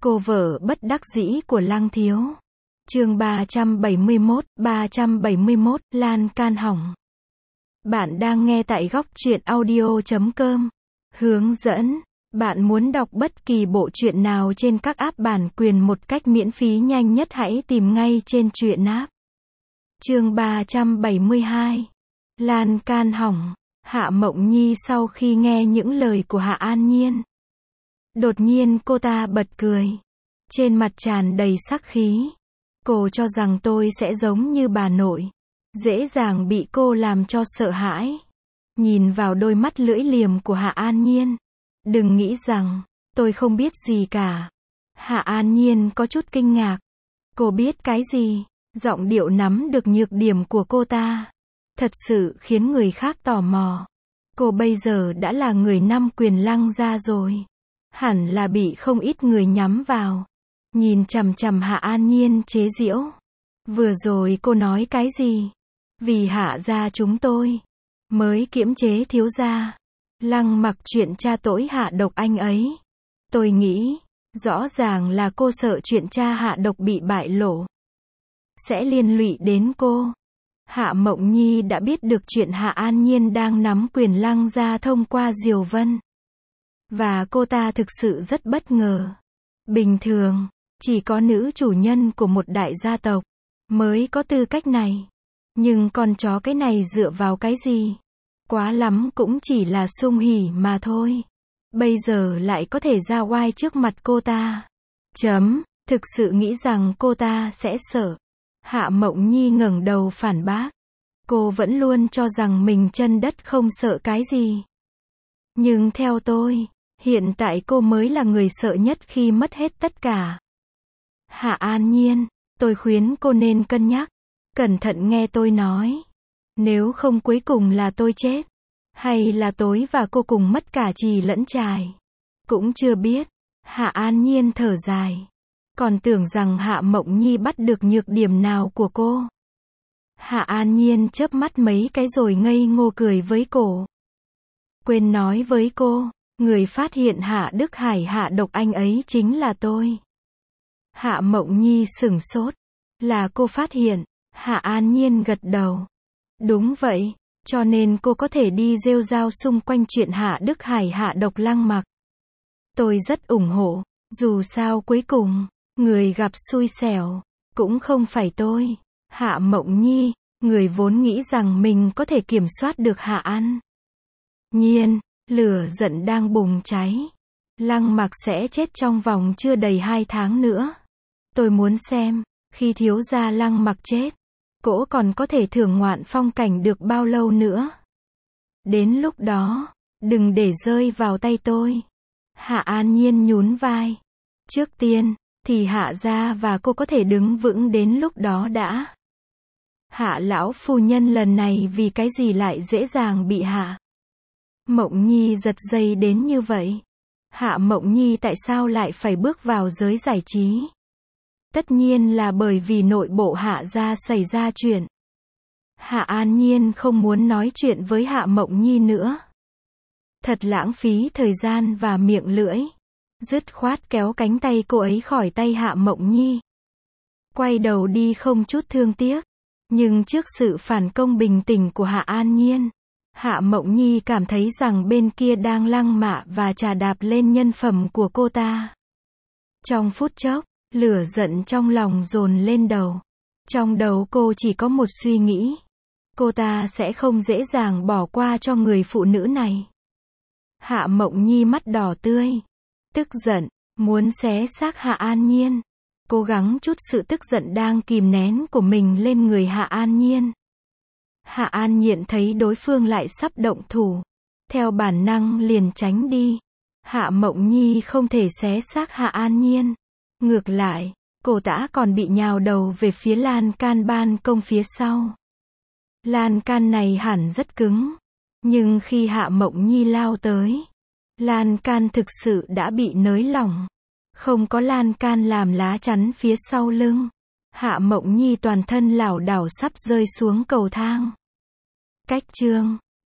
Cô vợ bất đắc dĩ của Lăng Thiếu. Chương 371, lan can hỏng. Bạn đang nghe tại góc truyện audio.com. Hướng dẫn. Bạn muốn đọc bất kỳ bộ truyện nào trên các app bản quyền một cách miễn phí nhanh nhất, hãy tìm ngay trên truyện app. Chương 372. Lan can hỏng. Hạ Mộng Nhi sau khi nghe những lời của Hạ An Nhiên, đột nhiên cô ta bật cười, trên mặt tràn đầy sắc khí. Cô cho rằng tôi sẽ giống như bà nội, dễ dàng bị cô làm cho sợ hãi. Nhìn vào đôi mắt lưỡi liềm của Hạ An Nhiên, đừng nghĩ rằng tôi không biết gì cả. Hạ An Nhiên có chút kinh ngạc. Cô biết cái gì? Giọng điệu nắm được nhược điểm của cô ta, thật sự khiến người khác tò mò. Cô bây giờ đã là người nắm quyền Lăng gia rồi, hẳn là bị không ít người nhắm vào. Nhìn chằm chằm Hạ An Nhiên chế giễu. Vừa rồi cô nói cái gì? Vì Hạ gia chúng tôi mới kiềm chế thiếu gia Lăng Mặc chuyện cha tỗi hạ độc anh ấy. Tôi nghĩ, rõ ràng là cô sợ chuyện cha hạ độc bị bại lộ, sẽ liên lụy đến cô. Hạ Mộng Nhi đã biết được chuyện Hạ An Nhiên đang nắm quyền Lăng gia thông qua Diều Vân, và cô ta thực sự rất bất ngờ. Bình thường, chỉ có nữ chủ nhân của một đại gia tộc mới có tư cách này. Nhưng con chó cái này dựa vào cái gì? Quá lắm cũng chỉ là sung hỉ mà thôi. Bây giờ lại có thể ra oai trước mặt cô ta. Thực sự nghĩ rằng cô ta sẽ sợ. Hạ Mộng Nhi ngẩng đầu phản bác. Cô vẫn luôn cho rằng mình chân đất không sợ cái gì. Nhưng theo tôi, hiện tại cô mới là người sợ nhất khi mất hết tất cả. Hạ An Nhiên, tôi khuyên cô nên cân nhắc, cẩn thận nghe tôi nói. Nếu không cuối cùng là tôi chết, hay là tối và cô cùng mất cả trì lẫn trài, cũng chưa biết. Hạ An Nhiên thở dài. Còn tưởng rằng Hạ Mộng Nhi bắt được nhược điểm nào của cô. Hạ An Nhiên chớp mắt mấy cái rồi ngây ngô cười với cô. Quên nói với cô, người phát hiện Hạ Đức Hải hạ độc anh ấy chính là tôi. Hạ Mộng Nhi sửng sốt. Là cô phát hiện? Hạ An Nhiên gật đầu. Đúng vậy, cho nên cô có thể đi rêu rao xung quanh chuyện Hạ Đức Hải hạ độc Lăng Mặc. Tôi rất ủng hộ, dù sao cuối cùng, người gặp xui xẻo cũng không phải tôi. Hạ Mộng Nhi, người vốn nghĩ rằng mình có thể kiểm soát được Hạ An Nhiên, lửa giận đang bùng cháy. Lăng Mặc sẽ chết trong vòng chưa đầy 2 tháng nữa. Tôi muốn xem, khi thiếu gia Lăng Mặc chết, cỗ còn có thể thưởng ngoạn phong cảnh được bao lâu nữa. Đến lúc đó, đừng để rơi vào tay tôi. Hạ An Nhiên nhún vai. Trước tiên, thì Hạ gia và cô có thể đứng vững đến lúc đó đã. Hạ lão phu nhân lần này vì cái gì lại dễ dàng bị Hạ Mộng Nhi giật dây đến như vậy? Hạ Mộng Nhi tại sao lại phải bước vào giới giải trí? Tất nhiên là bởi vì nội bộ Hạ gia xảy ra chuyện. Hạ An Nhiên không muốn nói chuyện với Hạ Mộng Nhi nữa. Thật lãng phí thời gian và miệng lưỡi. Dứt khoát kéo cánh tay cô ấy khỏi tay Hạ Mộng Nhi, quay đầu đi không chút thương tiếc. Nhưng trước sự phản công bình tĩnh của Hạ An Nhiên, Hạ Mộng Nhi cảm thấy rằng bên kia đang lăng mạ và chà đạp lên nhân phẩm của cô ta. Trong phút chốc, lửa giận trong lòng dồn lên đầu. Trong đầu cô chỉ có một suy nghĩ. Cô ta sẽ không dễ dàng bỏ qua cho người phụ nữ này. Hạ Mộng Nhi mắt đỏ tươi, tức giận, muốn xé xác Hạ An Nhiên. Cố gắng chút sự tức giận đang kìm nén của mình lên người Hạ An Nhiên. Hạ An Nhiên thấy đối phương lại sắp động thủ, theo bản năng liền tránh đi. Hạ Mộng Nhi không thể xé xác Hạ An Nhiên. Ngược lại, cô ta còn bị nhào đầu về phía lan can ban công phía sau. Lan can này hẳn rất cứng, nhưng khi Hạ Mộng Nhi lao tới, lan can thực sự đã bị nới lỏng. Không có lan can làm lá chắn phía sau lưng, Hạ Mộng Nhi toàn thân lảo đảo sắp rơi xuống cầu thang. Cách chương